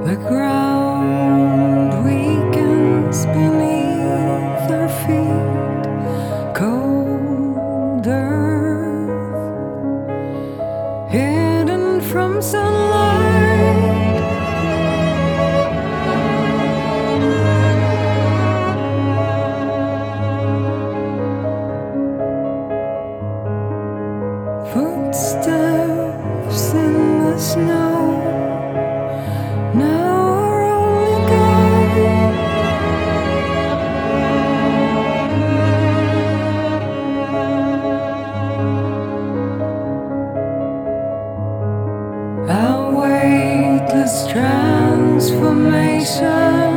The ground weakens beneath our feet, cold earth, hidden from sunlight. Footsteps in the snow, now our only guide. Our weightless transformation,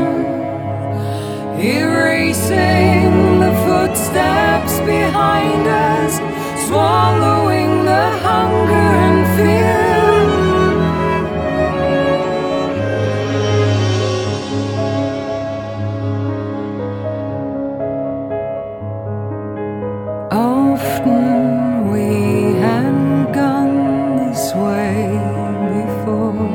erasing the footsteps behind us, swallowing the hunger and fear. Often we had gone this way before,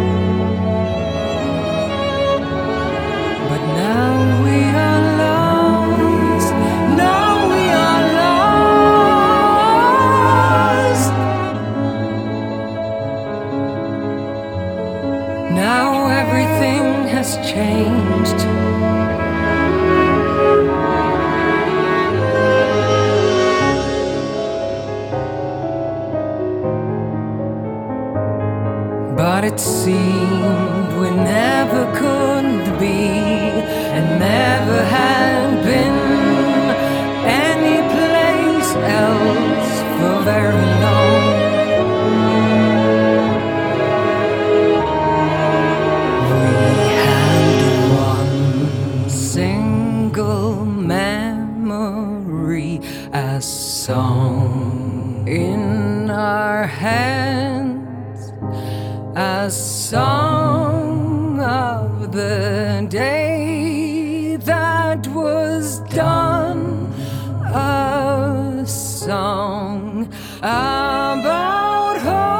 but now we are lost. Now we are lost. Now everything has changed. But it seemed we never could be, and never had been any place else for very long. We had one single memory, a song in our hands, a song of the day that was done, a song about home.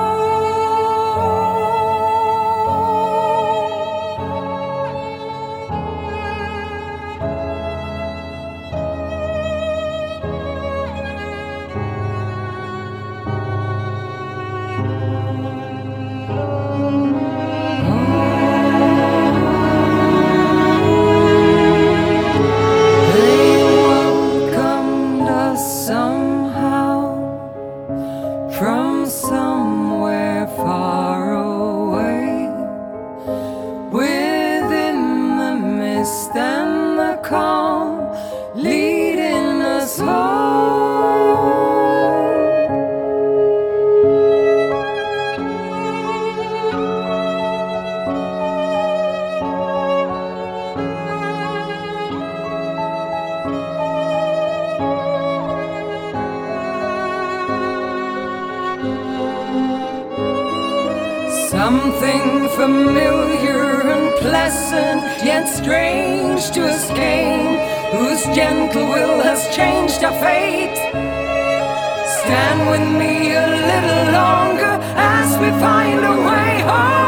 From somewhere far away, within the mist and the calm, leading us home. Something familiar and pleasant, yet strange to escape, whose gentle will has changed our fate. Stand with me a little longer as we find a way home.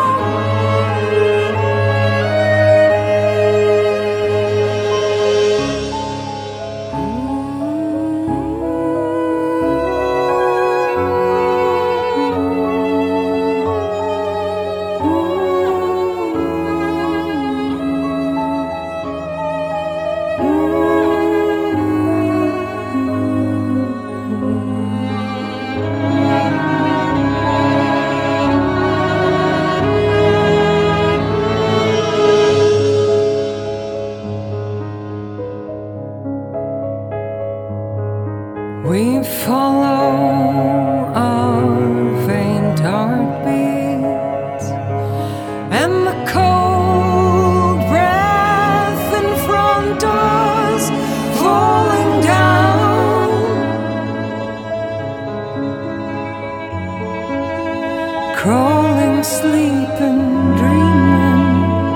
We follow our faint heartbeats and the cold breath in front of us falling down. Crawling, sleeping, dreaming,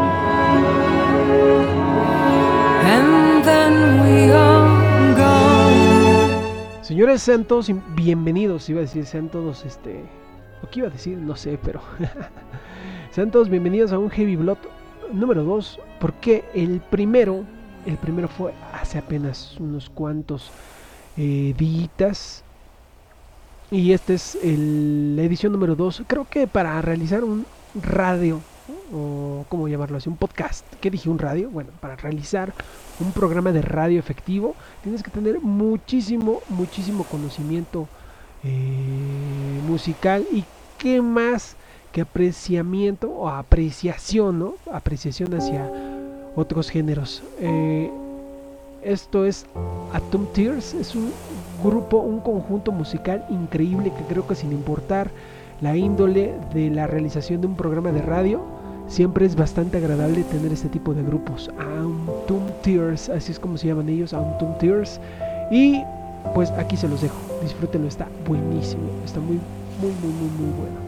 and then we are gone. Señores, sean todos bienvenidos. Iba a decir, sean todos, ¿o qué iba a decir? No sé, pero Sean todos bienvenidos a un Heavy Blood número 2, porque el primero fue hace apenas unos cuantos días. Y este es la edición número 2. Creo que para realizar un radio, o cómo llamarlo así, un podcast. ¿Qué dije? ¿Un radio? Bueno, para realizar un programa de radio efectivo tienes que tener muchísimo conocimiento musical. Y qué más que apreciamiento o apreciación, ¿no? Apreciación hacia otros géneros. Esto es Atom Tears, es un grupo, un conjunto musical increíble que creo que sin importar la índole de la realización de un programa de radio, siempre es bastante agradable tener este tipo de grupos. Atom Tears, así es como se llaman ellos, Atom Tears. Y pues aquí se los dejo, disfrútenlo, está buenísimo, está muy bueno.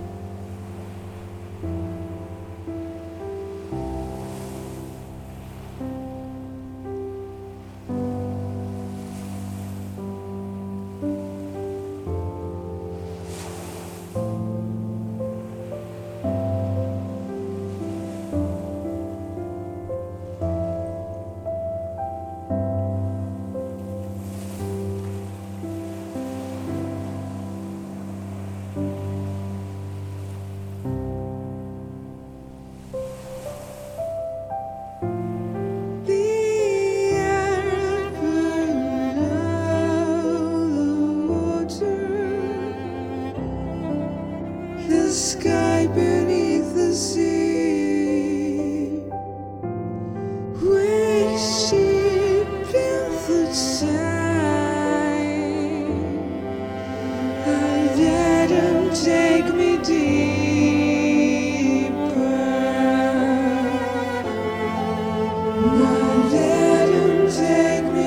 Sky beneath the sea, wasted the time. I let him take me deeper. I let him take me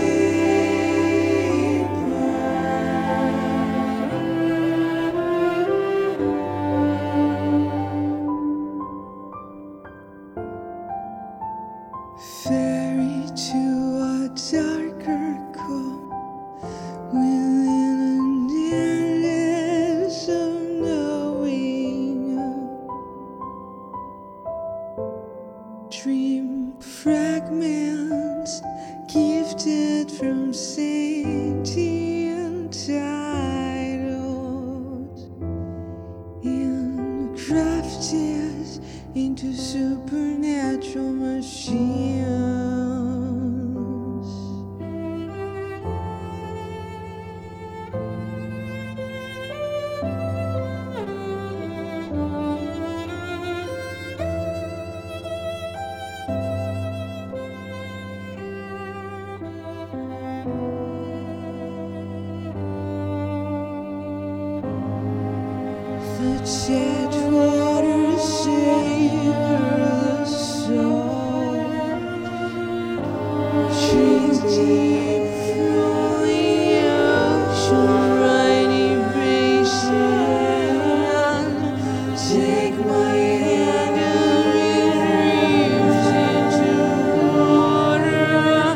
ferry to a darker core within an endless of knowing. Dream fragments gifted from sentient titles and crafted into supernatural machines. The jet water savor the soul. Trees deep from the ocean, briny basin. Take my hand and drift into water.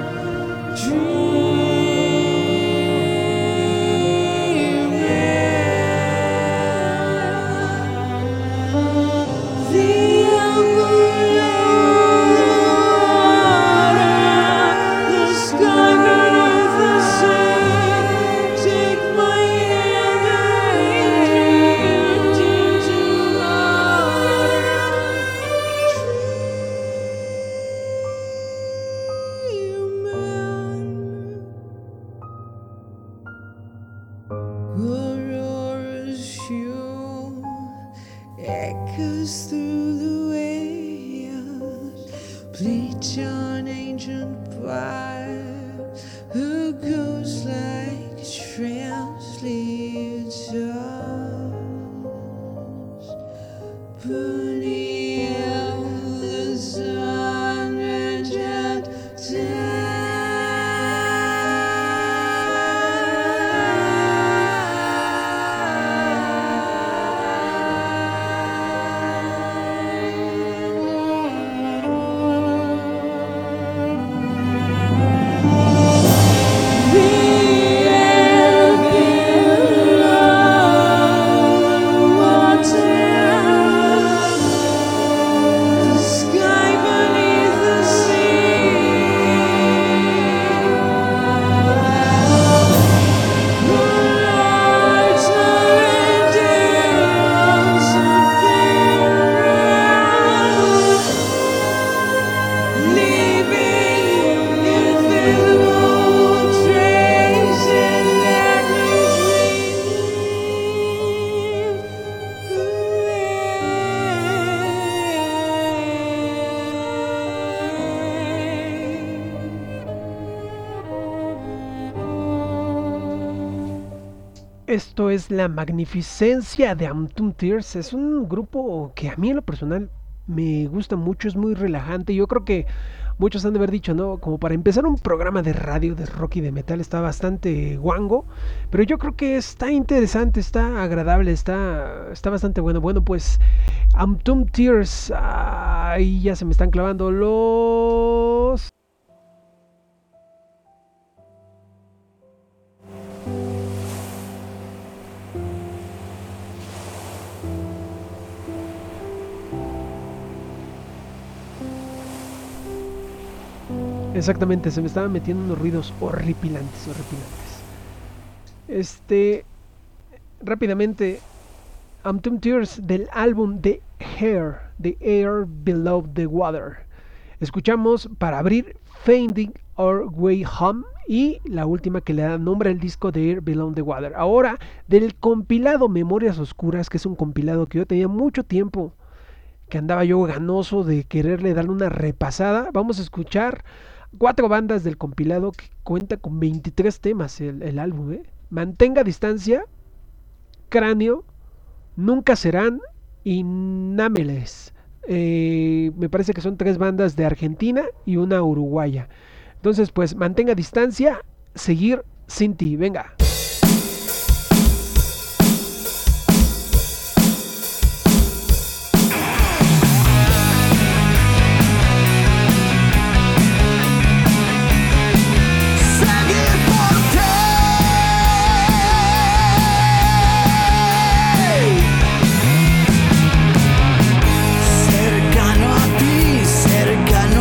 Aurora's hue echoes through the waves, bleach on ancient fire, who goes like translators, burning out the sun and jet water. Esto es La Magnificencia de Autumn Tears. Es un grupo que a mí en lo personal me gusta mucho, es muy relajante. Yo creo que muchos han de haber dicho, ¿no? Como para empezar un programa de radio de rock y de metal está bastante guango, pero yo creo que está interesante, está agradable, está bastante bueno. Bueno, pues Autumn Tears, ahí ya se me están clavando los... Exactamente, se me estaban metiendo unos ruidos horripilantes. Rápidamente, Autumn Tears del álbum The Air Below the Water. Escuchamos para abrir Finding Our Way Home y la última que le da nombre al disco The Air Below the Water. Ahora, del compilado Memorias Oscuras, que es un compilado que yo tenía mucho tiempo, que andaba yo ganoso de quererle darle una repasada, vamos a escuchar 4 bandas del compilado que cuenta con 23 temas el álbum. Mantenga Distancia, Cráneo, Nunca Serán y Námeles. Me parece que son 3 bandas de Argentina y una uruguaya. Entonces, pues, Mantenga Distancia, Seguir Sin Ti. Venga.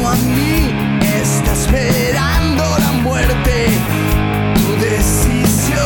Esperando la muerte, tu decisión.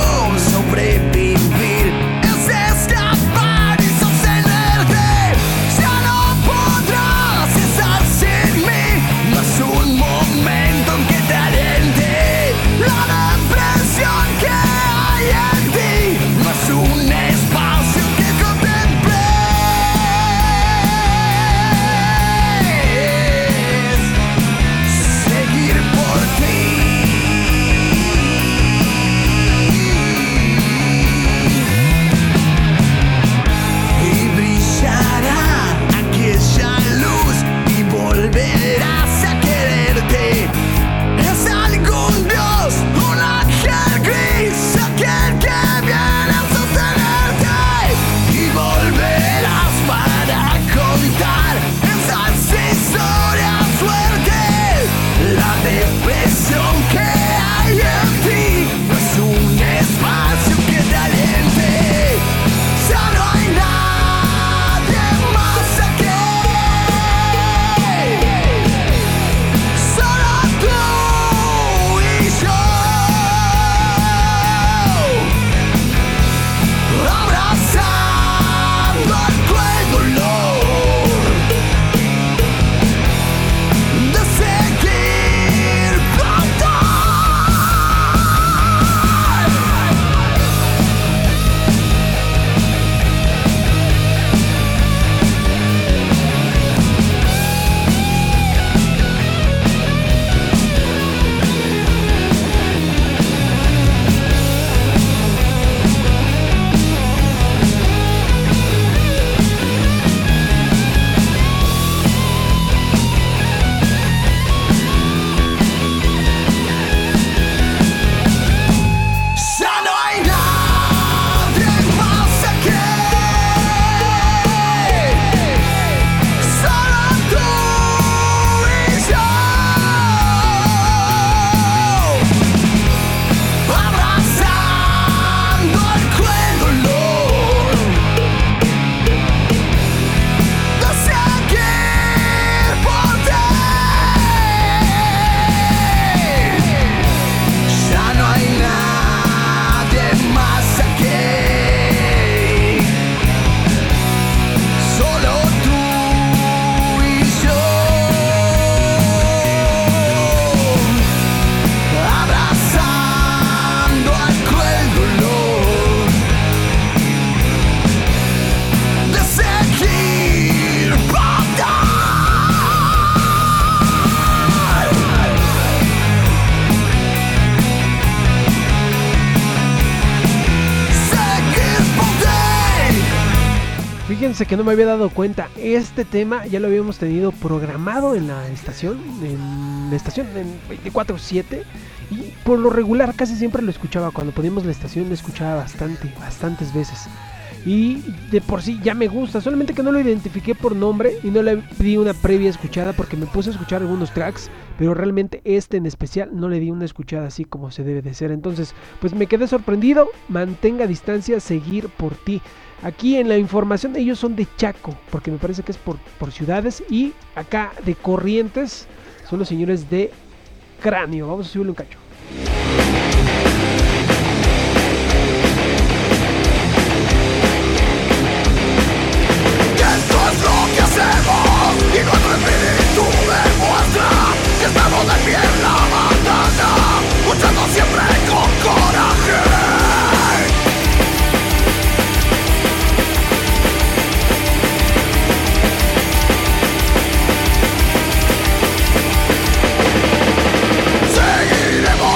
fíjense que no me había dado cuenta. Este tema ya lo habíamos tenido programado en la estación, en 24/7. Y por lo regular casi siempre lo escuchaba. Cuando poníamos la estación lo escuchaba bastantes veces. Y de por sí ya me gusta, solamente que no lo identifiqué por nombre y no le di una previa escuchada porque me puse a escuchar algunos tracks, pero realmente este en especial no le di una escuchada así como se debe de ser. Entonces pues me quedé sorprendido. Mantenga distancia, seguir por ti. Aquí en la información ellos son de Chaco, porque me parece que es por ciudades. Y acá de Corrientes son los señores de Cráneo. Vamos a subirle un cacho. Lo que hacemos y nuestro espíritu demuestra que estamos de pie en la batalla, luchando siempre con coraje. Seguiremos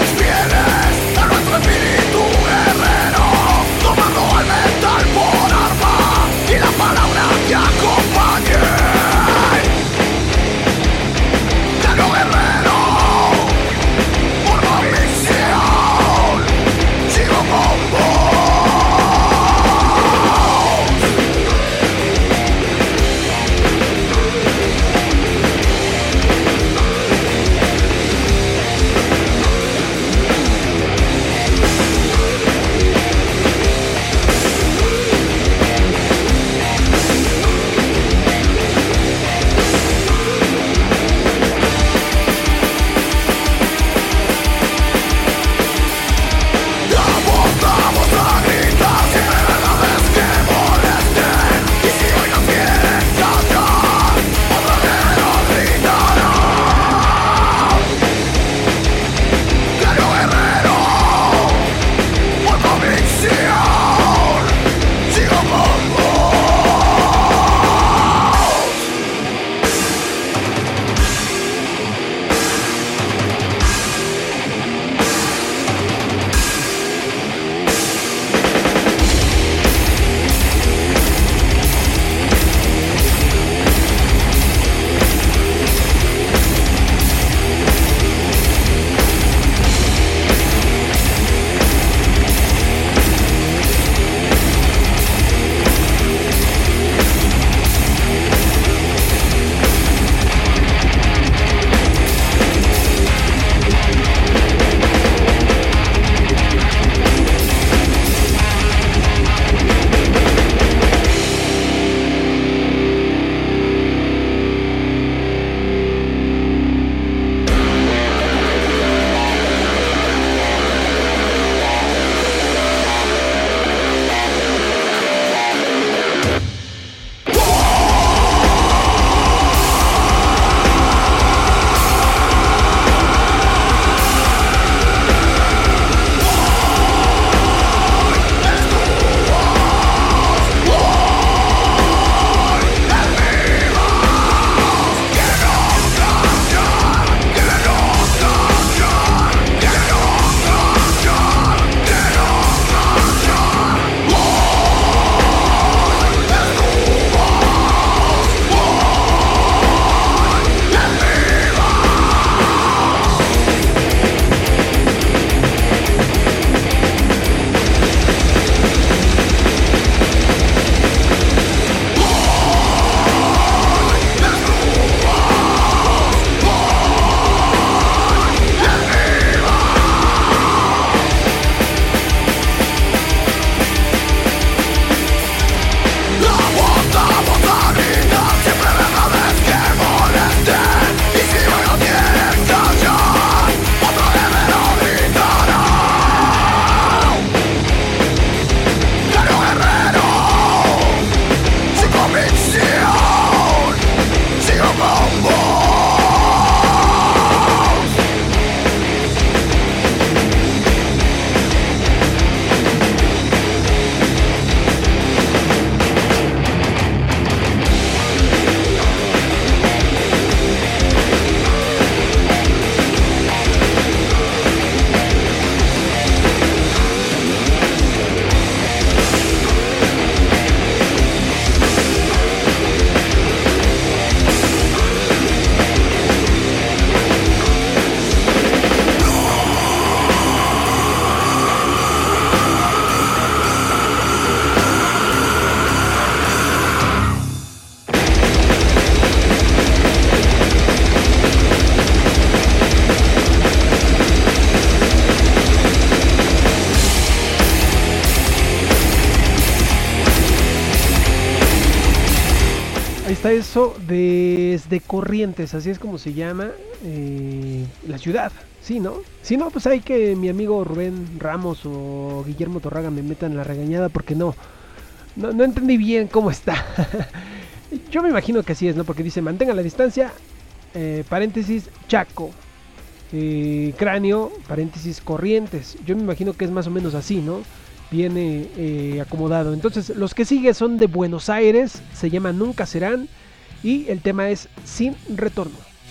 Ahí está eso desde Corrientes, así es como se llama la ciudad. Sí, ¿no? Si no, pues hay que mi amigo Rubén Ramos o Guillermo Torraga me metan la regañada porque no entendí bien cómo está. Yo me imagino que así es, ¿no? Porque dice mantenga la distancia, paréntesis, Chaco, cráneo, paréntesis, Corrientes. Yo me imagino que es más o menos así, ¿no? Viene acomodado. Entonces los que siguen son de Buenos Aires, se llama Nunca Serán y el tema es Sin Retorno.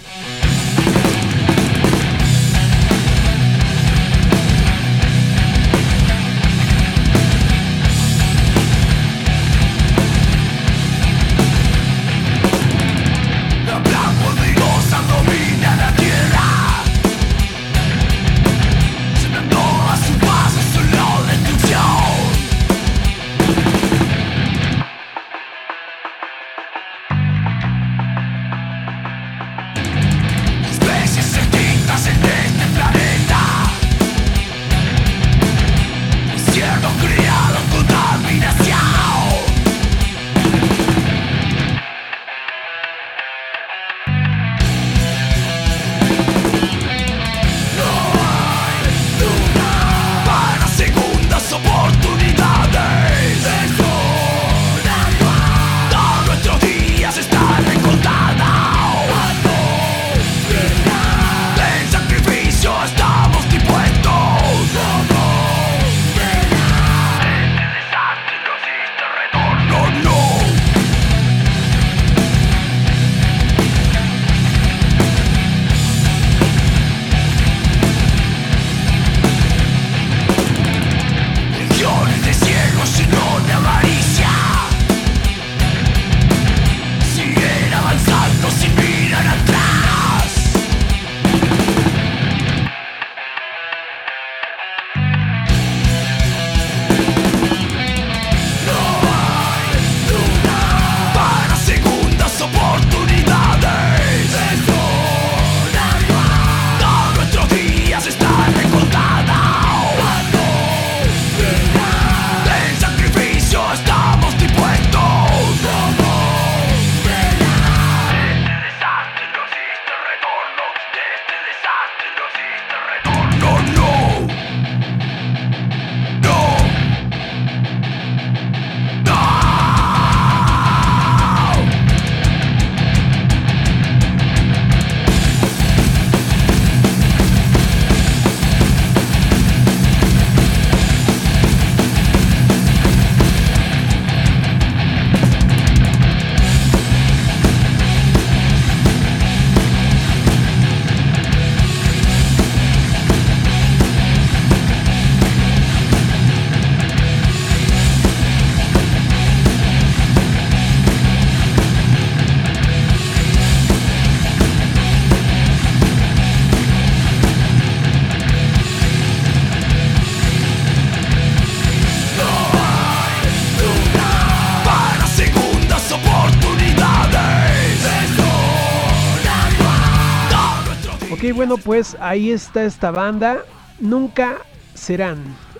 Ok, bueno, pues ahí está esta banda. Nunca Serán.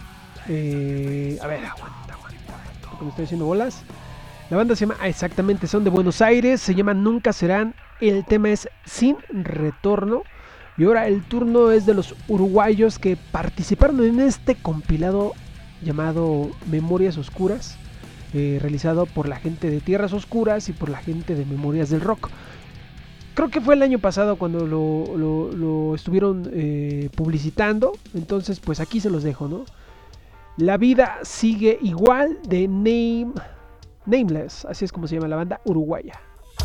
A ver, aguanta, porque me estoy haciendo bolas. La banda se llama, exactamente, son de Buenos Aires, se llama Nunca Serán. El tema es Sin Retorno. Y ahora el turno es de los uruguayos que participaron en este compilado llamado Memorias Oscuras, realizado por la gente de Tierras Oscuras y por la gente de Memorias del Rock. Creo que fue el año pasado cuando lo estuvieron publicitando. Entonces pues aquí se los dejo, ¿no? La vida sigue igual, de Nameless, así es como se llama la banda uruguaya.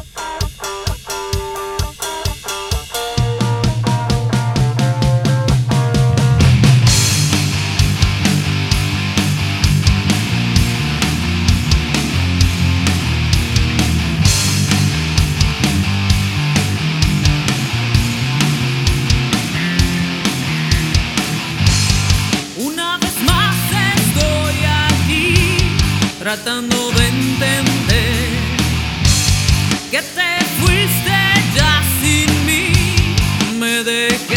Tratando de entender que te fuiste ya sin mí, me dejaste.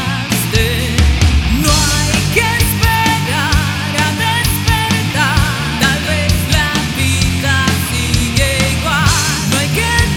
No hay que esperar a despertar, tal vez la vida sigue igual. No hay que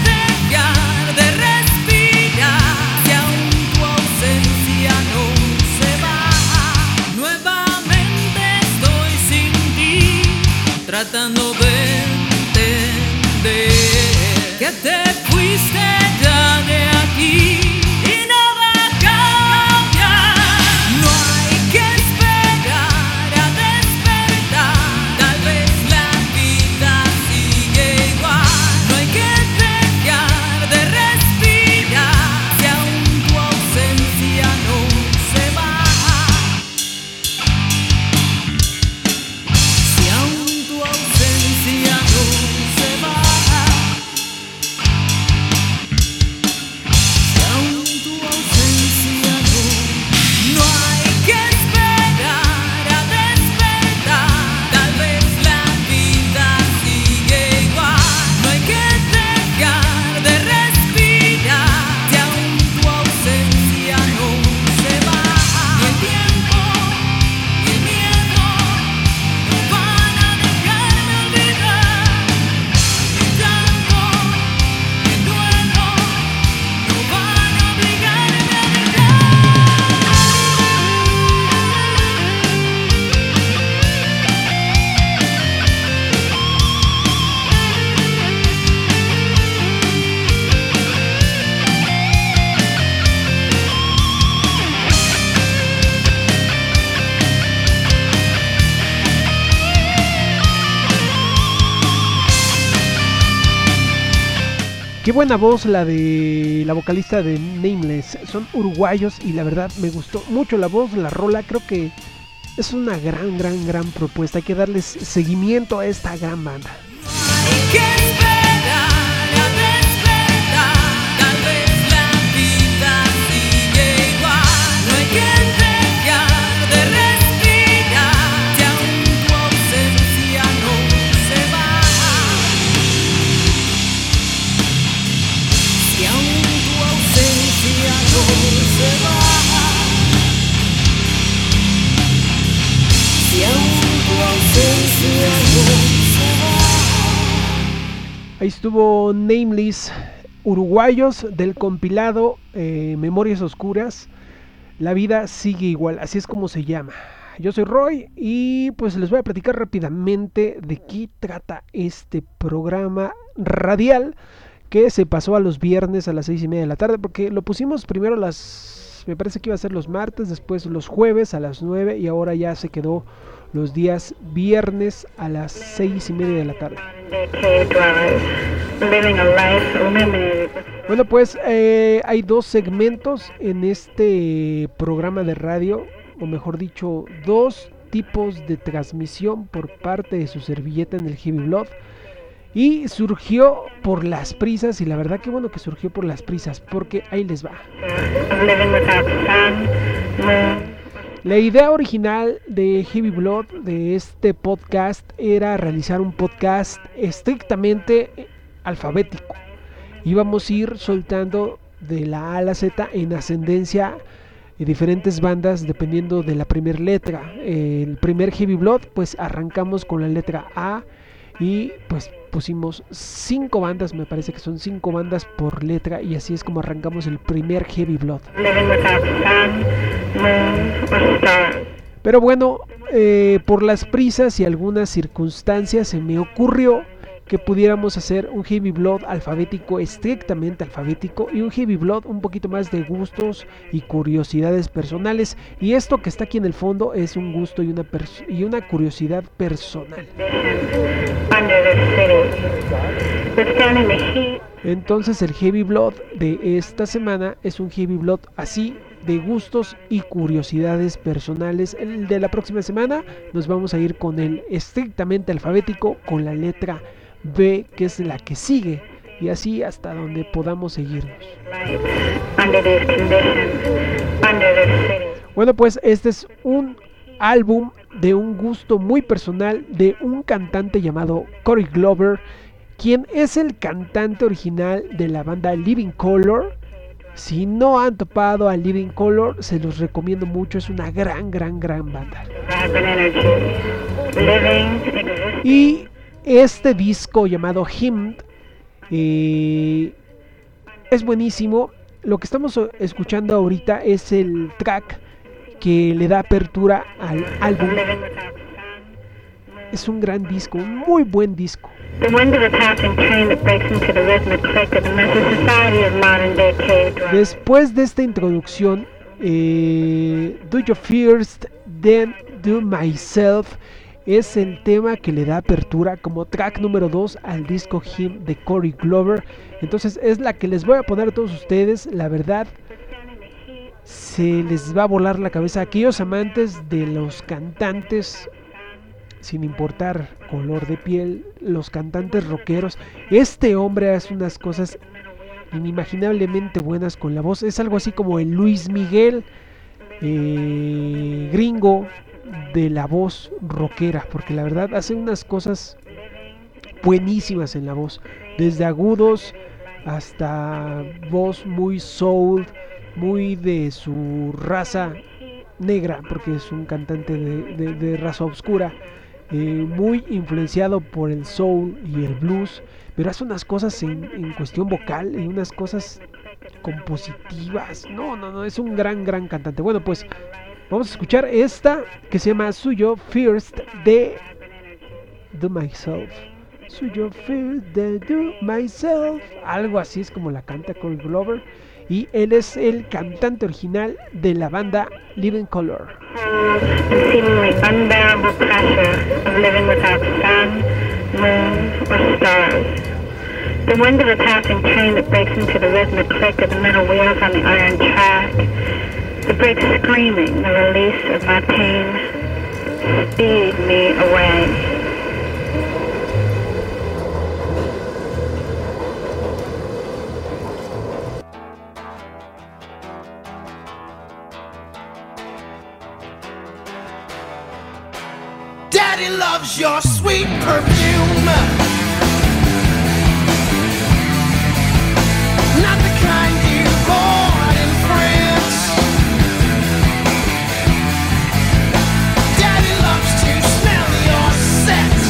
Qué buena voz la de la vocalista de Nameless. Son uruguayos y la verdad me gustó mucho la voz, la rola. Creo que es una gran propuesta. Hay que darles seguimiento a esta gran banda. Ahí estuvo Nameless, uruguayos, del compilado Memorias Oscuras. La vida sigue igual, así es como se llama. Yo soy Roy y pues les voy a platicar rápidamente de qué trata este programa radial que se pasó a los viernes a las 6:30 de la tarde, porque lo pusimos primero me parece que iba a ser los martes, después los jueves a las 9 y ahora ya se quedó los días viernes a las 6:30 de la tarde. Bueno, pues hay dos segmentos en este programa de radio, o mejor dicho, dos tipos de transmisión por parte de su servilleta en el Heavy Blood. Y surgió por las prisas, y la verdad que bueno que surgió por las prisas, porque ahí les va. La idea original de Heavy Blood, de este podcast, era realizar un podcast estrictamente alfabético. Íbamos a ir soltando de la A a la Z en ascendencia diferentes bandas dependiendo de la primera letra. El primer Heavy Blood, pues arrancamos con la letra A y pues pusimos 5 bandas, me parece que son 5 bandas por letra, y así es como arrancamos el primer Heavy Blood. Pero bueno, por las prisas y algunas circunstancias se me ocurrió que pudiéramos hacer un Heavy Blood alfabético, estrictamente alfabético, y un Heavy Blood un poquito más de gustos y curiosidades personales. Y esto que está aquí en el fondo es un gusto y una curiosidad personal. Entonces el Heavy Blood de esta semana es un Heavy Blood así, de gustos y curiosidades personales. El de la próxima semana nos vamos a ir con el estrictamente alfabético, con la letra B, que es la que sigue, y así hasta donde podamos seguirnos. Bueno, pues este es un álbum de un gusto muy personal de un cantante llamado Corey Glover, quien es el cantante original de la banda Living Colour. Si no han topado a Living Colour, se los recomiendo mucho, es una gran banda. Y este disco llamado Hymn es buenísimo. Lo que estamos escuchando ahorita es el track que le da apertura al álbum. Es un gran disco, un muy buen disco. Después de esta introducción, Do You First, Then Do Myself es el tema que le da apertura como track número 2 al disco Hymn de Corey Glover. Entonces es la que les voy a poner a todos ustedes. La verdad, se les va a volar la cabeza a aquellos amantes de los cantantes, sin importar color de piel, los cantantes rockeros. Este hombre hace unas cosas inimaginablemente buenas con la voz. Es algo así como el Luis Miguel gringo de la voz rockera, porque la verdad hace unas cosas buenísimas en la voz, desde agudos hasta voz muy soul, muy de su raza negra, porque es un cantante de raza oscura, muy influenciado por el soul y el blues, pero hace unas cosas en cuestión vocal y unas cosas compositivas. No, es un gran cantante. Bueno, pues vamos a escuchar esta que se llama Suyo First de Do Myself. Suyo First de Do Myself. Algo así es como la canta Corey Glover. Y él es el cantante original de la banda Living Colour. The wind of a passing train that breaks into the rhythmic click of the metal wheels on the iron track. The brakes screaming, the release of my pain. Speed me away. Daddy loves your sweet perfume, not the kind you bought in France. Daddy loves to smell your scent,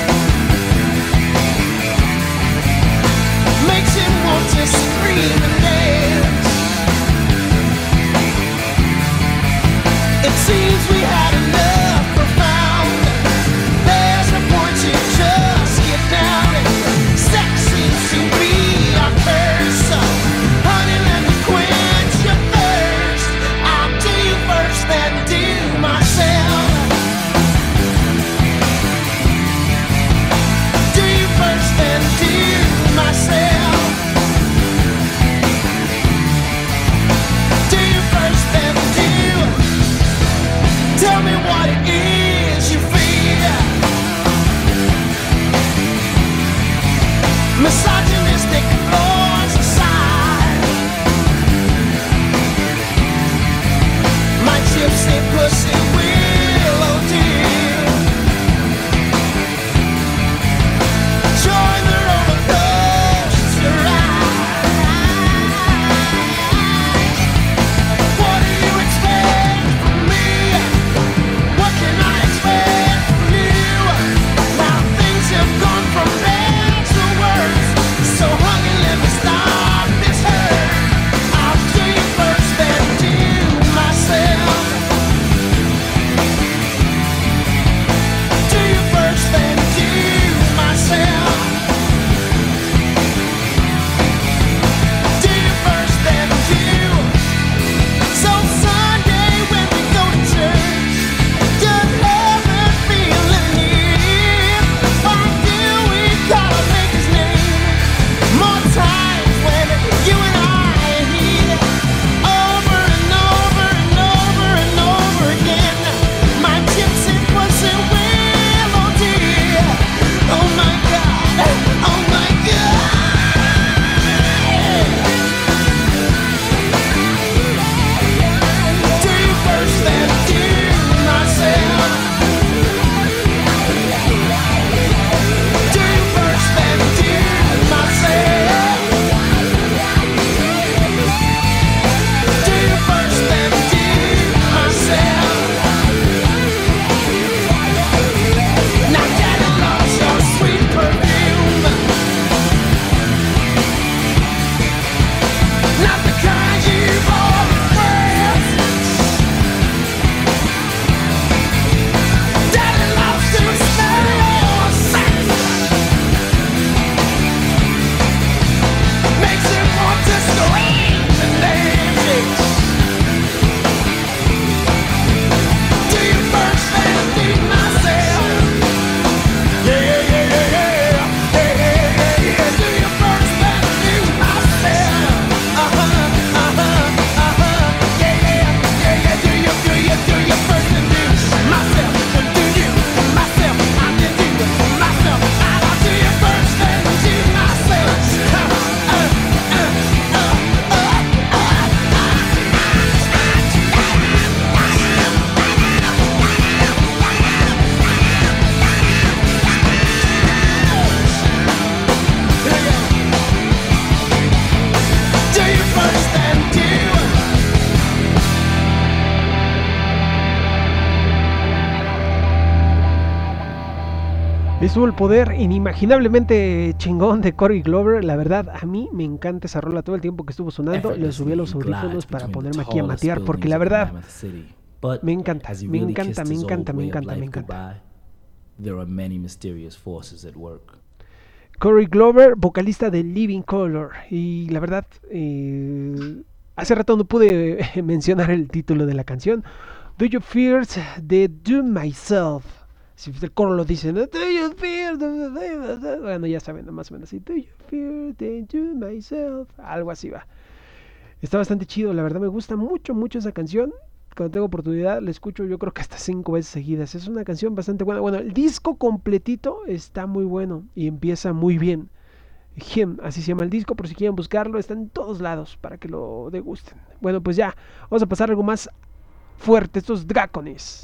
makes him want to scream and dance. It seems we had enough profound. There's no point to just get down, and sex seems to be our curse. So, honey, let me quench your thirst. I'll do you first, then do myself. Do you first, then do myself. Do you first, then do. Tell me what it is you feel. Misogynistic thoughts aside, my gypsy pussy will, oh dear, join the roller coaster ride. What do you expect from me? What can I expect from you? Now things have gone from bad to worse, so honey, let me stop this hurt. I'll do you first, then do myself. Do you first, then do myself. Do you first, then do. So Sunday when we go to church, just heaven feeling near. Why do we gotta make his name more times when you and I are here? Over and over and over and over again. My gypsy pussy will, oh dear. Oh my God, oh my God. Do you first, then do myself. Do you first, then do myself. Do you first, then do myself. Now Daddy loves your sweet perfume, not the kind you bought in France. Daddy loves to smell your sex, makes him want to scream and dance. Do you first, then do myself. Yeah, yeah, yeah, yeah, yeah, yeah, yeah, yeah, yeah. Do you first, then do myself. Yeah, yeah, yeah, yeah. Do you first, then do myself. Then do you myself. I then do myself. I'll do you first, then do myself. Do you first, then do. Estuvo el poder inimaginablemente chingón de Corey Glover. La verdad, a mí me encanta esa rola. Todo el tiempo que estuvo sonando, le subí a los audífonos para ponerme aquí a matear, porque la verdad, me encanta, me encanta, me encanta, me encanta, me encanta. There are many mysterious forces at work. Corey Glover, vocalista de Living Color. Y la verdad, hace rato no pude mencionar el título de la canción. Do You Fear de Do Myself. Si el coro lo dice, ¿no? Do you feel Bueno, ya saben, más o menos así. Do you fear danger myself? Algo así va. Está bastante chido, la verdad me gusta mucho esa canción. Cuando tengo oportunidad la escucho, yo creo que hasta 5 veces seguidas. Es una canción bastante buena. Bueno, el disco completito está muy bueno y empieza muy bien. Him, así se llama el disco, por si quieren buscarlo, está en todos lados para que lo degusten. Bueno, pues ya, vamos a pasar a algo más fuerte, estos Draconis.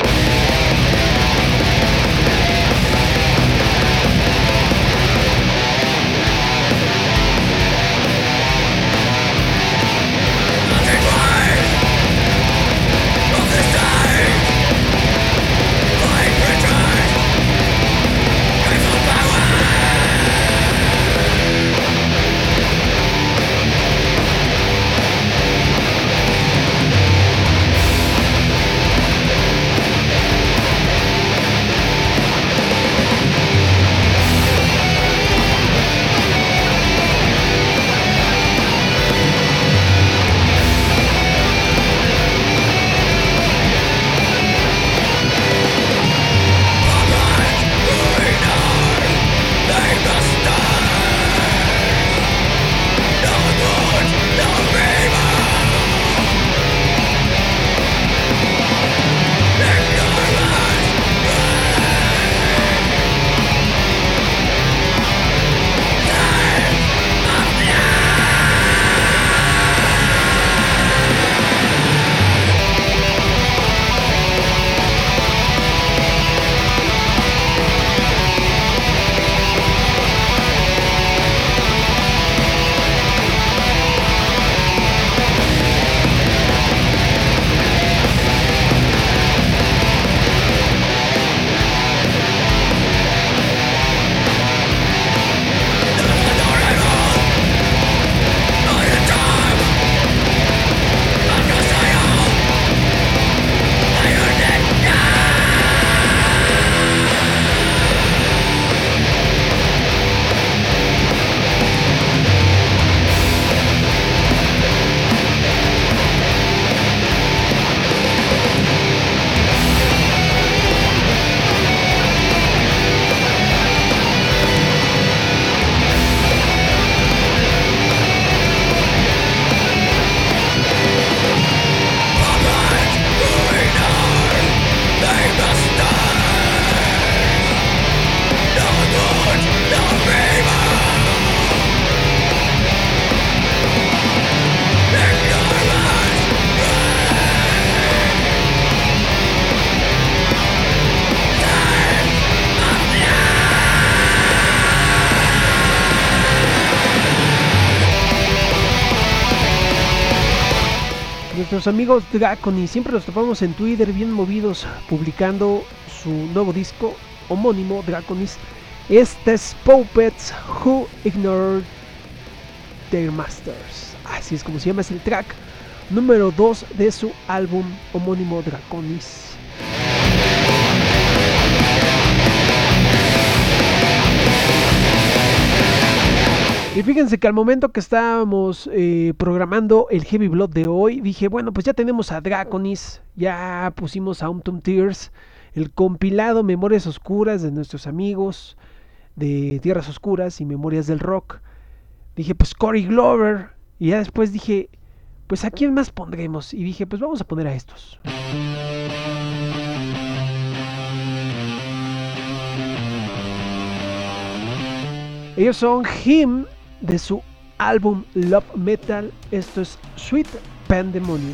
Nuestros amigos Draconis, siempre los topamos en Twitter bien movidos, publicando su nuevo disco homónimo, Draconis. Este es Puppets Who Ignored Their Masters. Así es como se llama, es el track número 2 de su álbum homónimo Draconis. Y fíjense que al momento que estábamos programando el Heavy Blood de hoy, dije, bueno, pues ya tenemos a Draconis, ya pusimos a Autumn Tears, el compilado Memorias Oscuras de nuestros amigos de Tierras Oscuras y Memorias del Rock. Dije, pues Corey Glover, y ya después dije, pues ¿a quién más pondremos? Y dije, pues vamos a poner a estos. Ellos son Him, de su álbum Love Metal. Esto es Sweet Pandemonium.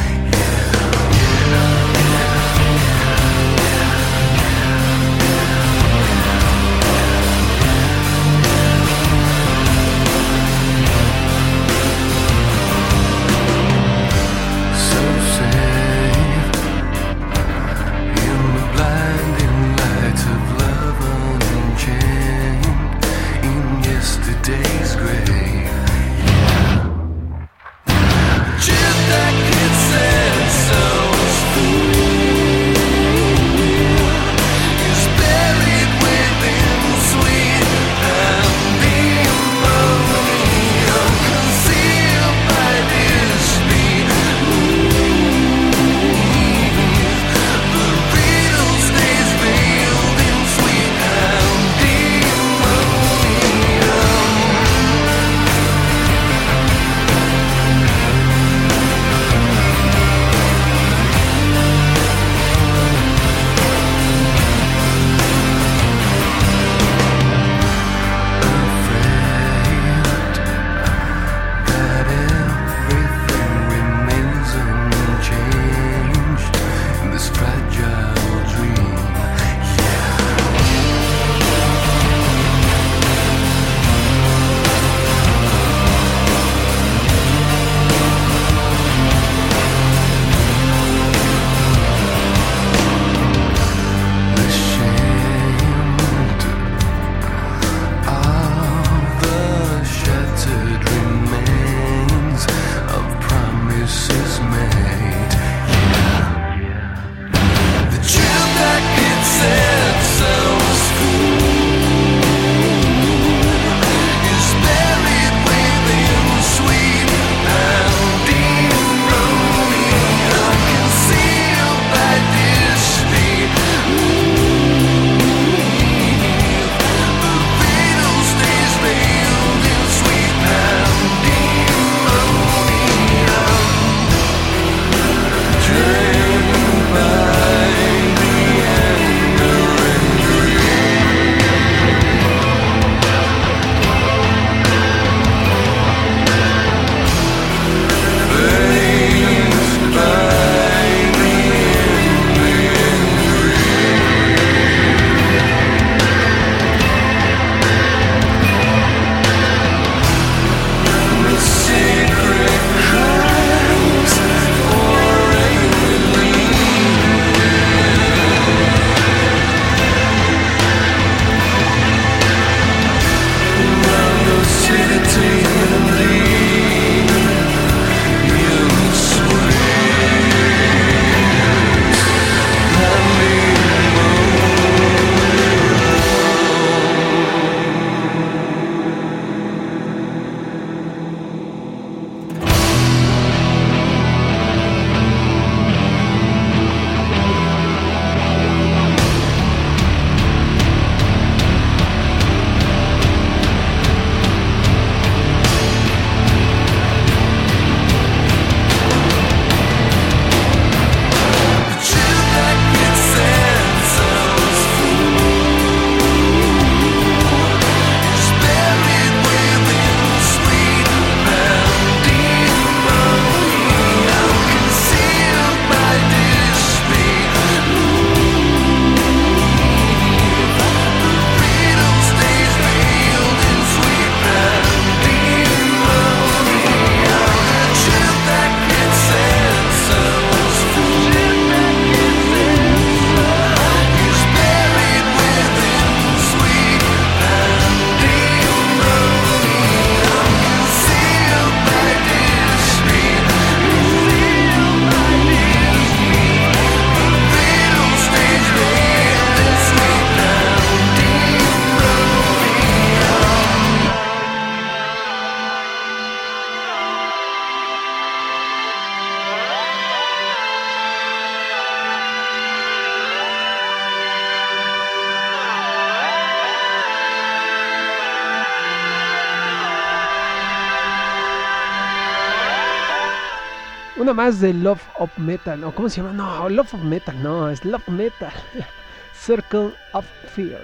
Yeah. Una más de Love of Metal. ¿O cómo se llama? No, Love of Metal. No, es Love Metal. Circle of Fear.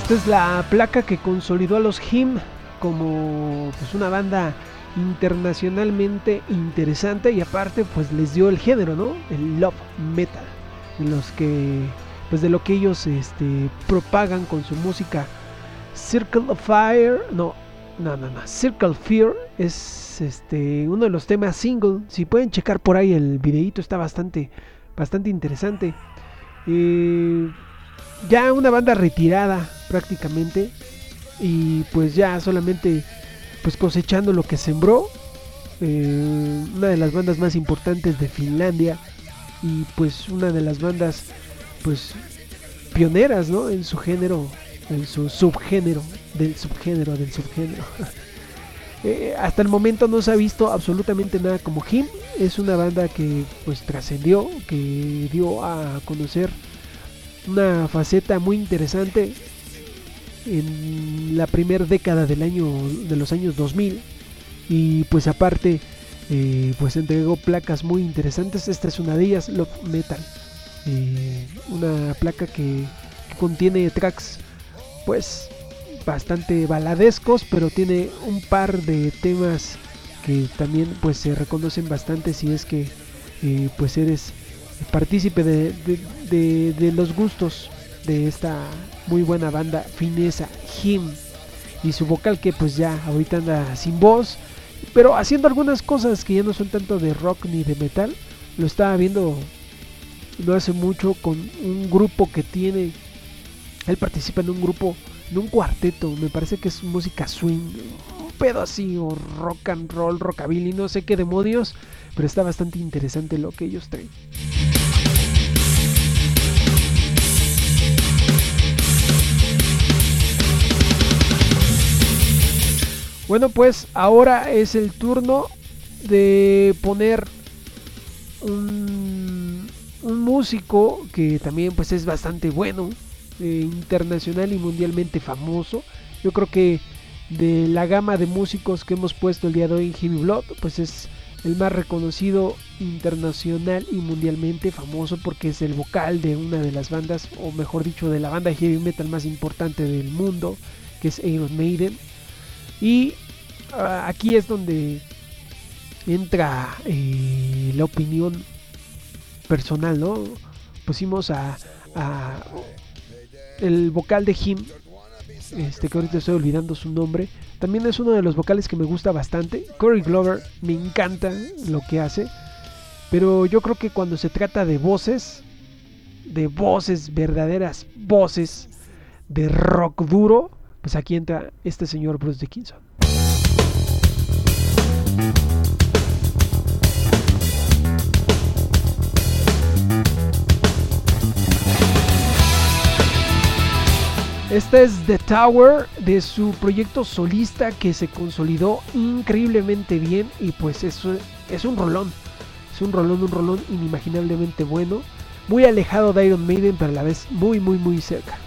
Esta es la placa que consolidó a los Him como pues, una banda internacionalmente interesante y aparte pues les dio el género, ¿no? El love metal, de los que pues de lo que ellos propagan con su música. Circle of Fire, Circle Fear es uno de los temas single. Si pueden checar por ahí el videito, está bastante interesante. Ya una banda retirada prácticamente y pues ya solamente pues cosechando lo que sembró. Una de las bandas más importantes de Finlandia y pues una de las bandas pues pioneras, ¿no? En su género, en su subgénero del subgénero. Hasta el momento no se ha visto absolutamente nada como Him. Es una banda que pues trascendió, que dio a conocer una faceta muy interesante en la primera década de los años 2000 y pues aparte pues entregó placas muy interesantes. Esta es una de ellas, Love Metal, una placa que contiene tracks pues bastante baladescos, pero tiene un par de temas que también pues se reconocen bastante si es que pues eres partícipe de los gustos de esta muy buena banda finesa Him y su vocal que pues ya ahorita anda sin voz, pero haciendo algunas cosas que ya no son tanto de rock ni de metal. Lo estaba viendo no hace mucho con un grupo que tiene, él participa en un grupo, en un cuarteto, me parece que es música swing, un pedo así, o rock and roll, rockabilly, no sé qué demonios, pero está bastante interesante lo que ellos traen. Bueno, pues ahora es el turno de poner un músico que también pues es bastante bueno, internacional y mundialmente famoso. Yo creo que de la gama de músicos que hemos puesto el día de hoy en Heavy Blood, pues es el más reconocido internacional y mundialmente famoso porque es el vocal de una de las bandas, o mejor dicho, de la banda de heavy metal más importante del mundo, que es Iron Maiden. Y aquí es donde entra la opinión personal, ¿no? Pusimos a el vocal de Him, que ahorita estoy olvidando su nombre. También es uno de los vocales que me gusta bastante. Corey Glover, me encanta lo que hace, pero yo creo que cuando se trata de voces, verdaderas voces de rock duro, pues aquí entra este señor Bruce Dickinson. Esta es The Tower, de su proyecto solista que se consolidó increíblemente bien y pues eso es un rolón. Es un rolón inimaginablemente bueno, muy alejado de Iron Maiden, pero a la vez muy muy muy cerca.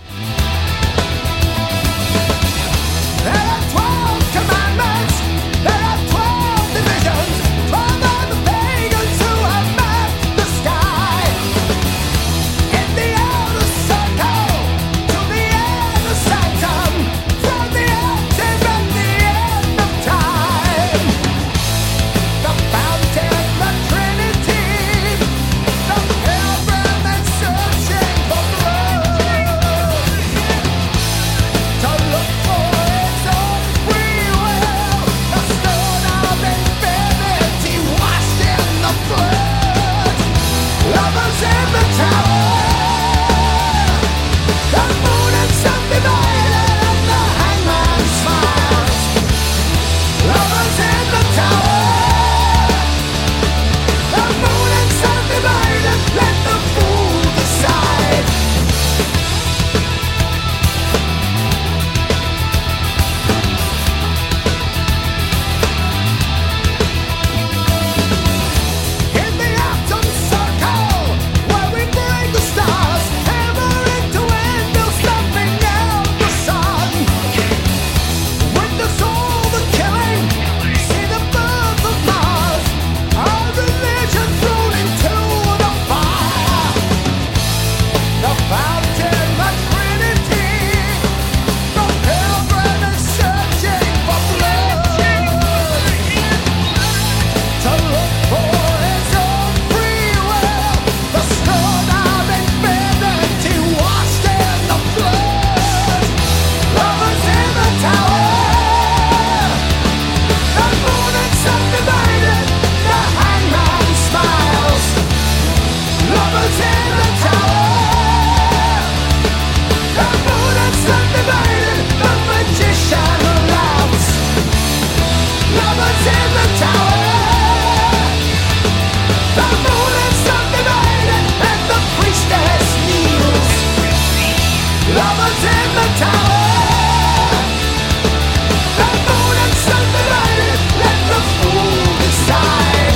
The moon is subdivided and the priestess kneels. Lovers in the tower. The moon is subdivided, let the fool decide.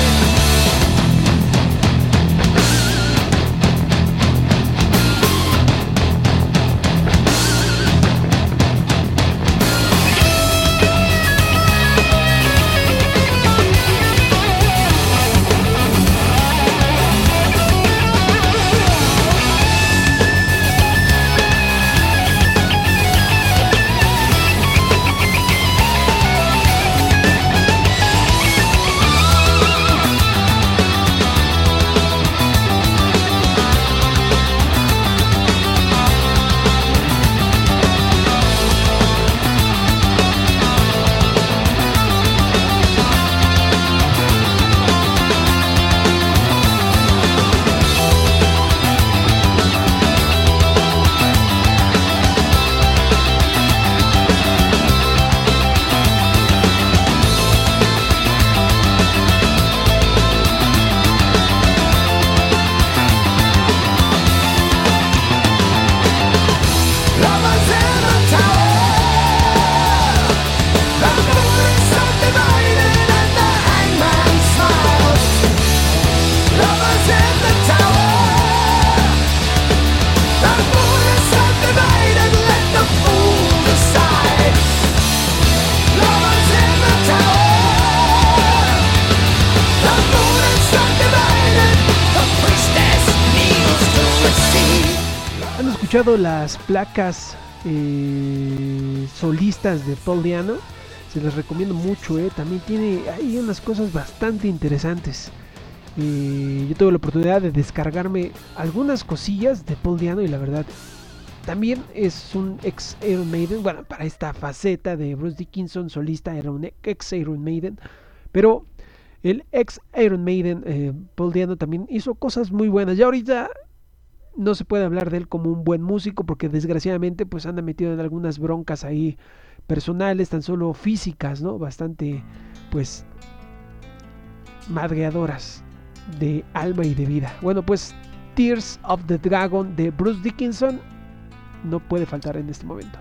Las placas solistas de Paul Di'Anno, se les recomiendo mucho, también tiene hay unas cosas bastante interesantes. Yo tuve la oportunidad de descargarme algunas cosillas de Paul Di'Anno y la verdad también es un ex Iron Maiden. Bueno, para esta faceta de Bruce Dickinson solista era un ex Iron Maiden, pero el ex Iron Maiden Paul Di'Anno también hizo cosas muy buenas. Ya ahorita no se puede hablar de él como un buen músico porque desgraciadamente pues anda metido en algunas broncas ahí personales, tan solo físicas, ¿no? Bastante pues madreadoras de alma y de vida. Bueno, pues Tears of the Dragon de Bruce Dickinson no puede faltar en este momento.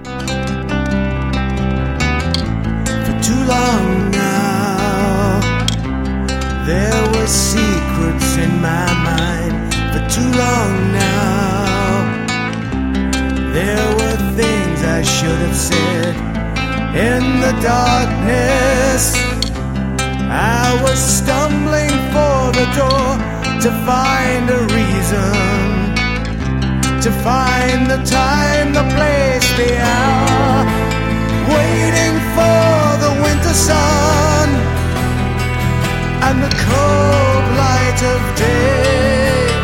For too long now, there were secrets in my mind. For too long now, there were things I should have said. In the darkness, I was stumbling for the door to find a reason, to find the time, the place, the hour, waiting for the winter sun and the cold light of day.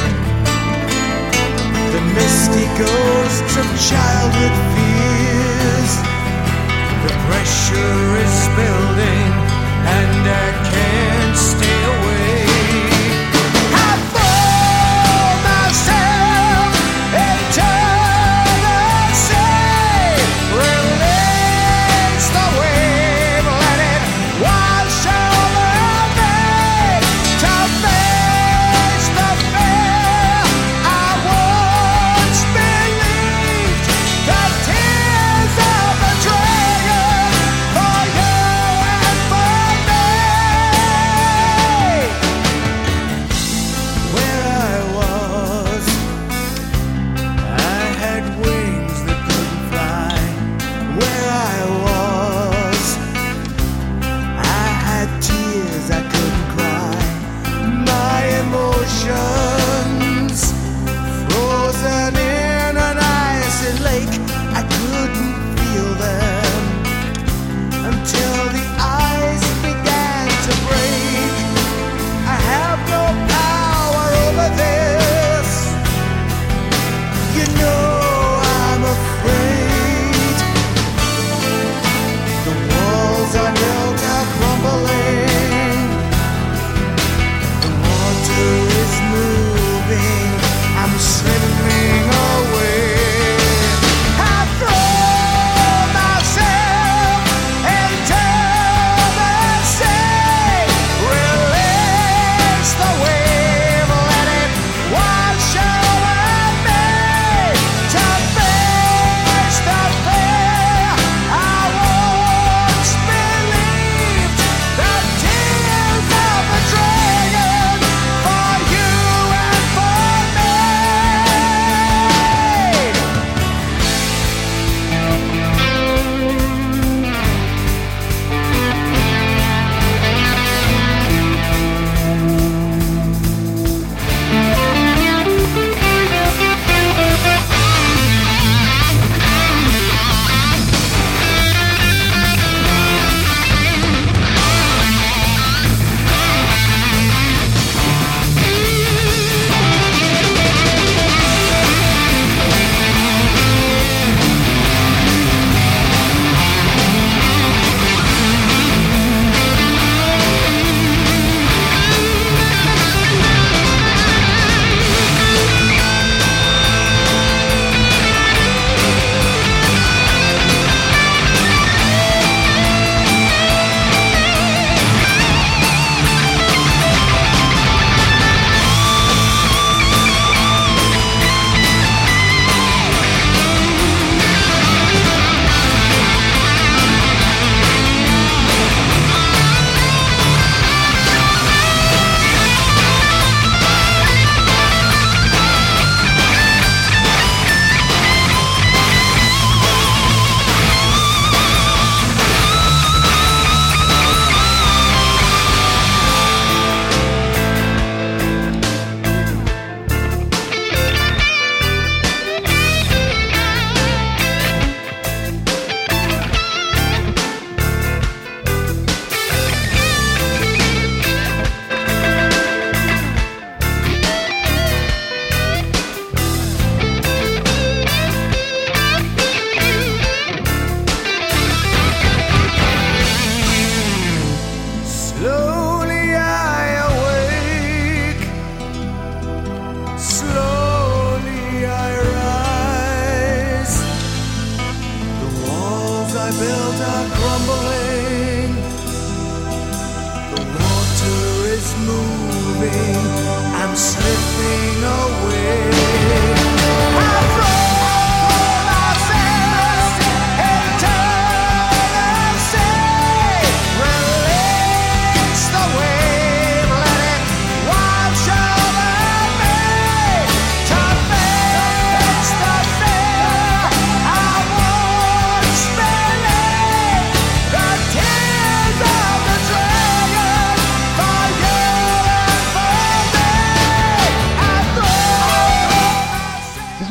The misty ghosts of childhood fears. The pressure is building and I can't stay away. I throw myself into the sea. Release the wave, let it wash over me. To face the fear I once believed. The tears of the dragon for you and for me.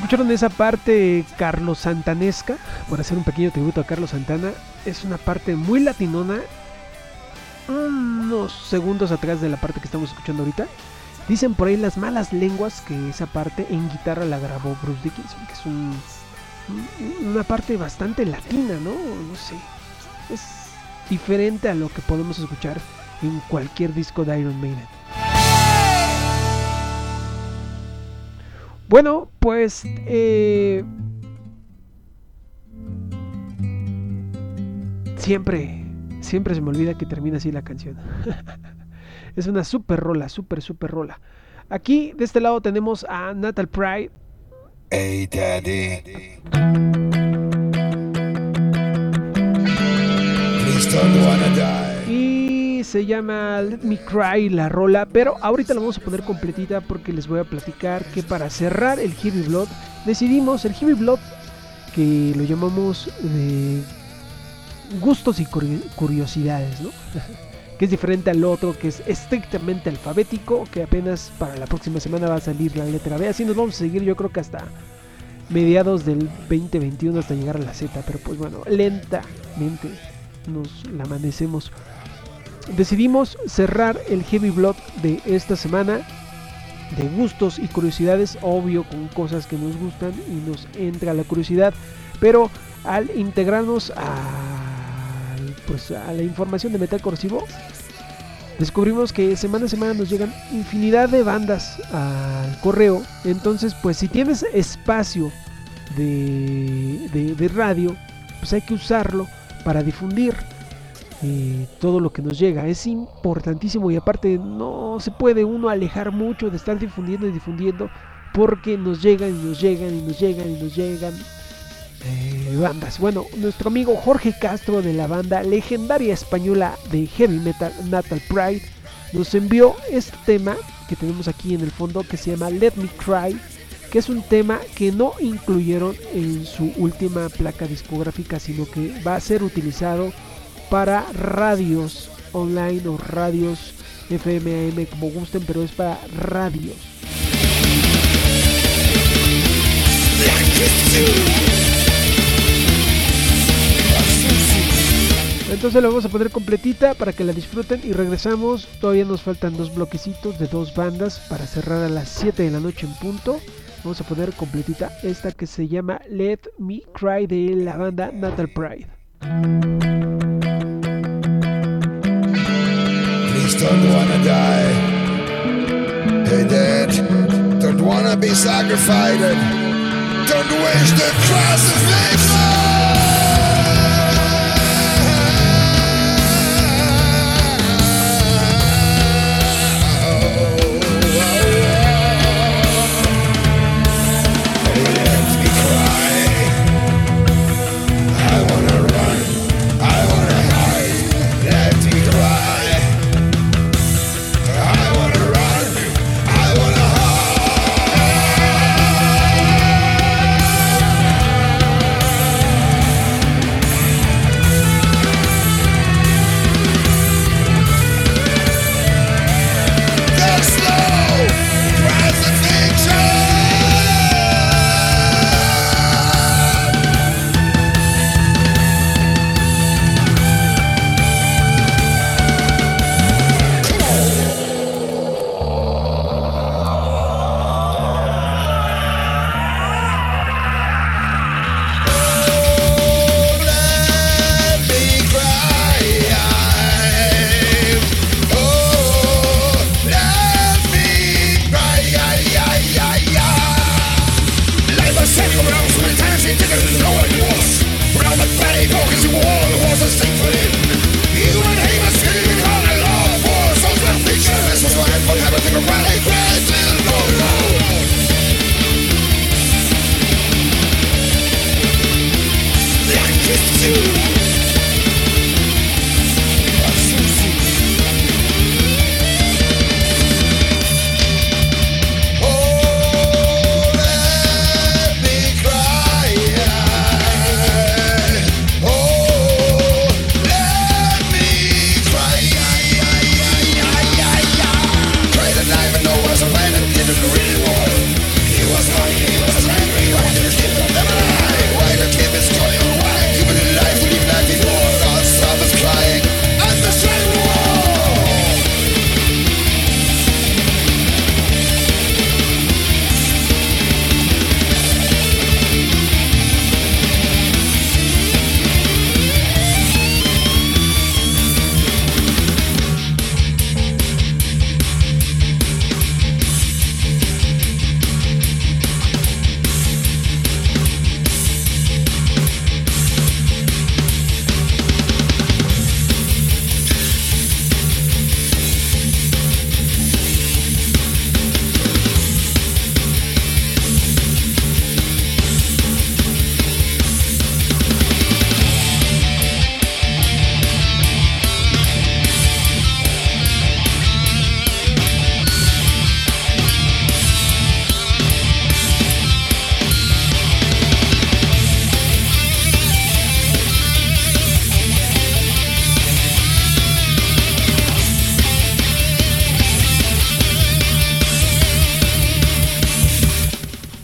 escucharon esa parte Carlos Santanesca, por hacer un pequeño tributo a Carlos Santana. Es una parte muy latinona, unos segundos atrás de la parte que estamos escuchando ahorita. Dicen por ahí las malas lenguas que esa parte en guitarra la grabó Bruce Dickinson, que es una parte bastante latina, ¿no? No sé, es diferente a lo que podemos escuchar en cualquier disco de Iron Maiden. Bueno, pues siempre se me olvida que termina así la canción. Es una super rola, super rola. Aquí de este lado tenemos a Natal Pride. Hey daddy, please don't wanna die. Y se llama Let Me Cry la rola, pero ahorita la vamos a poner completita porque les voy a platicar que para cerrar el Heavy Blood decidimos el Heavy Blood, que lo llamamos de gustos y curiosidades, ¿no? Que es diferente al otro, que es estrictamente alfabético, que apenas para la próxima semana va a salir la letra B. Así nos vamos a seguir, yo creo que hasta mediados del 2021, hasta llegar a la Z. Pero pues bueno, lentamente nos la amanecemos. Decidimos cerrar el Heavy Blood de esta semana de gustos y curiosidades, obvio con cosas que nos gustan y nos entra la curiosidad, pero al integrarnos a la información de Metal Corrosivo, descubrimos que semana a semana nos llegan infinidad de bandas al correo. Entonces pues si tienes espacio de radio, pues hay que usarlo para difundir todo lo que nos llega. Es importantísimo, y aparte no se puede uno alejar mucho de estar difundiendo y difundiendo, porque nos llegan bandas. Bueno, nuestro amigo Jorge Castro, de la banda legendaria española de heavy metal Natal Pride, nos envió este tema que tenemos aquí en el fondo, que se llama Let Me Cry, que es un tema que no incluyeron en su última placa discográfica, sino que va a ser utilizado para radios online o radios FM, AM, como gusten, pero es para radios. Entonces la vamos a poner completita para que la disfruten y regresamos. Todavía nos faltan 2 bloquecitos de 2 bandas para cerrar a las 7 de la noche en punto. Vamos a poner completita esta que se llama Let Me Cry, de la banda Natal Pride. Please don't wanna die. Hey dad, don't wanna be sacrificed. Don't wish the crucifixion.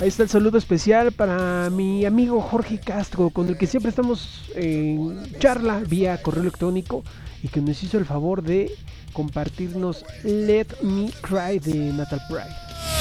Ahí está el saludo especial para mi amigo Jorge Castro, con el que siempre estamos en charla vía correo electrónico y que nos hizo el favor de compartirnos Let Me Cry de Natal Pride.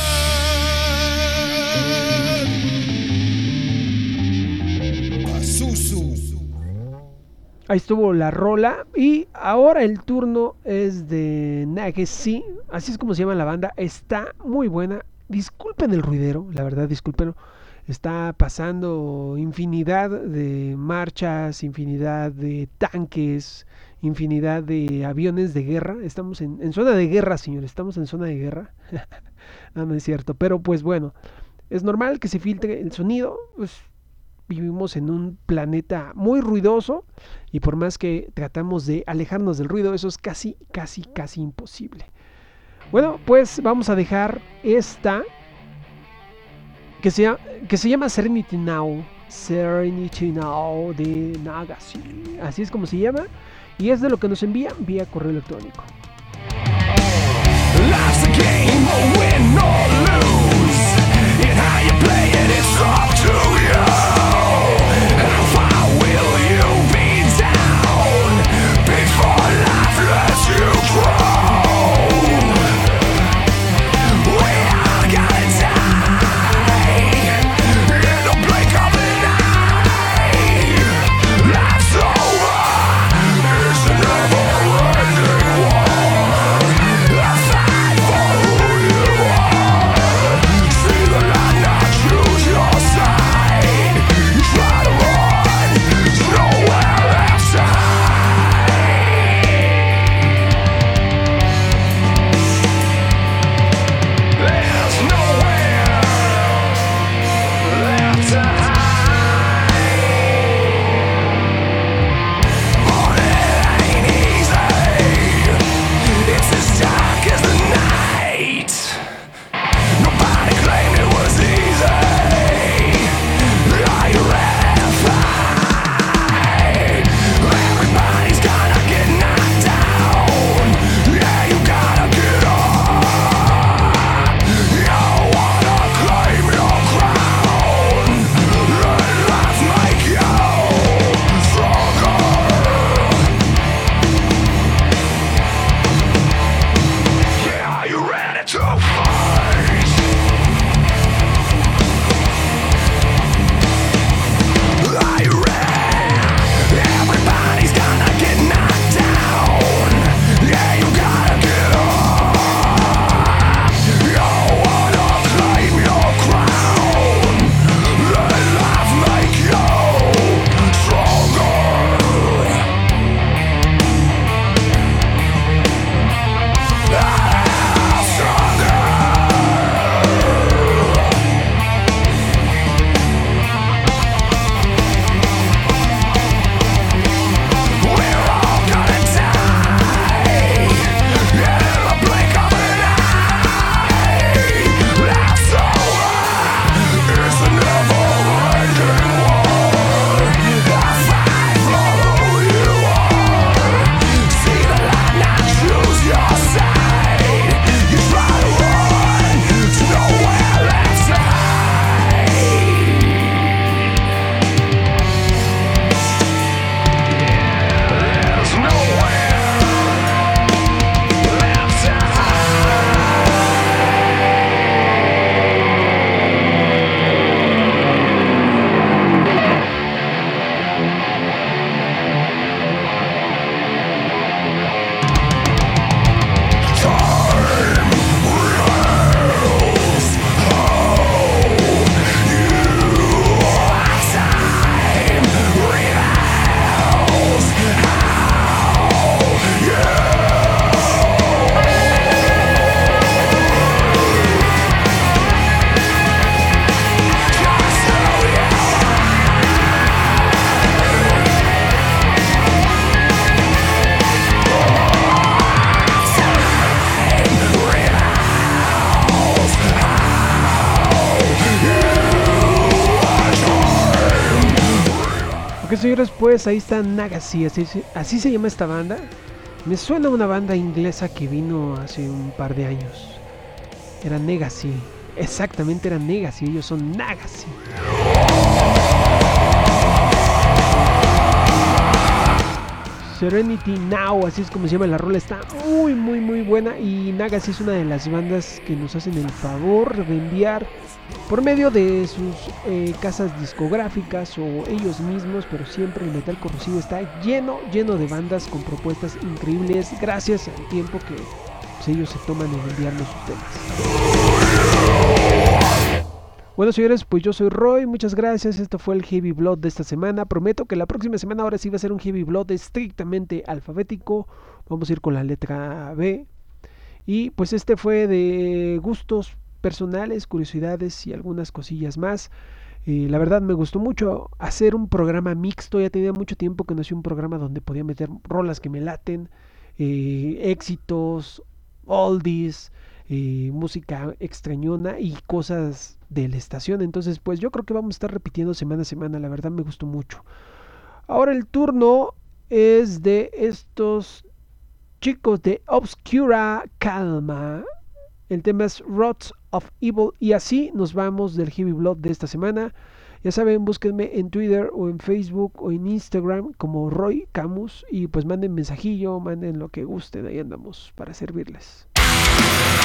Ahí estuvo la rola y ahora el turno es de Nagesi, así es como se llama la banda, está muy buena. Disculpen el ruidero, la verdad, discúlpenlo. Está pasando infinidad de marchas, infinidad de tanques, infinidad de aviones de guerra. Estamos en zona de guerra, señores, estamos en zona de guerra. No es cierto, pero pues bueno, es normal que se filtre el sonido, pues vivimos en un planeta muy ruidoso y por más que tratamos de alejarnos del ruido, eso es casi imposible. Bueno, pues vamos a dejar esta que se llama Serenity Now de Nagasi, así es como se llama, y es de lo que nos envían vía correo electrónico. Life's a game, or win or lose, and how you play it, it's up to you. How far will you be down before life lets you grow? We all gotta die in the blink of an eye. Life's over, it's a never-ending war. I fight for who you are. See the light, not choose your side. You try to run, there's nowhere left to hide. There's nowhere left to hide. But it ain't easy. It's as dark as the night. Nobody claimed it was easy. Are you ready to fight? Everybody's gonna get knocked down. Yeah, you gotta get up. You wanna claim your crown. Let life make you stronger. Yeah, are you ready to fight? Are you ready? Everybody's gonna get knocked down. Yeah, you gotta get up. You wanna claim your crown. Let life make you stronger. We're all gonna die in the blink of an eye. Life's over, it's a never-ending war. I fight for who you are. See the light, not choose your side. You try to run, there's nowhere left to hide. There's nowhere left to hide. Ok, señores, pues ahí está Nagasi, así se llama esta banda. Me suena a una banda inglesa que vino hace un par de años. Era Nagasi. Exactamente, eran Negacy, ellos son Nagacy. Serenity Now, así es como se llama la rola, está muy buena. Y Nagacy es una de las bandas que nos hacen el favor de enviar por medio de sus casas discográficas o ellos mismos, pero siempre el metal corrosivo está lleno de bandas con propuestas increíbles gracias al tiempo que pues, ellos se toman en enviarnos sus temas. Bueno, señores, pues yo soy Roy, muchas gracias. Esto fue el Heavy Blood de esta semana. Prometo que la próxima semana ahora sí va a ser un Heavy Blood estrictamente alfabético. Vamos a ir con la letra B. Y pues este fue de gustos personales, curiosidades y algunas cosillas más. La verdad me gustó mucho hacer un programa mixto. Ya tenía mucho tiempo que no hacía un programa donde podía meter rolas que me laten, éxitos, oldies, música extrañona y cosas de la estación. Entonces pues yo creo que vamos a estar repitiendo semana a semana. La verdad me gustó mucho. Ahora el turno es de estos chicos de Obscura Calma. El tema es Rods of Evil. Y así nos vamos del Heavy Blood de esta semana. Ya saben, búsquenme en Twitter o en Facebook o en Instagram como Roy Camus. Y pues manden mensajillo, manden lo que gusten. Ahí andamos para servirles.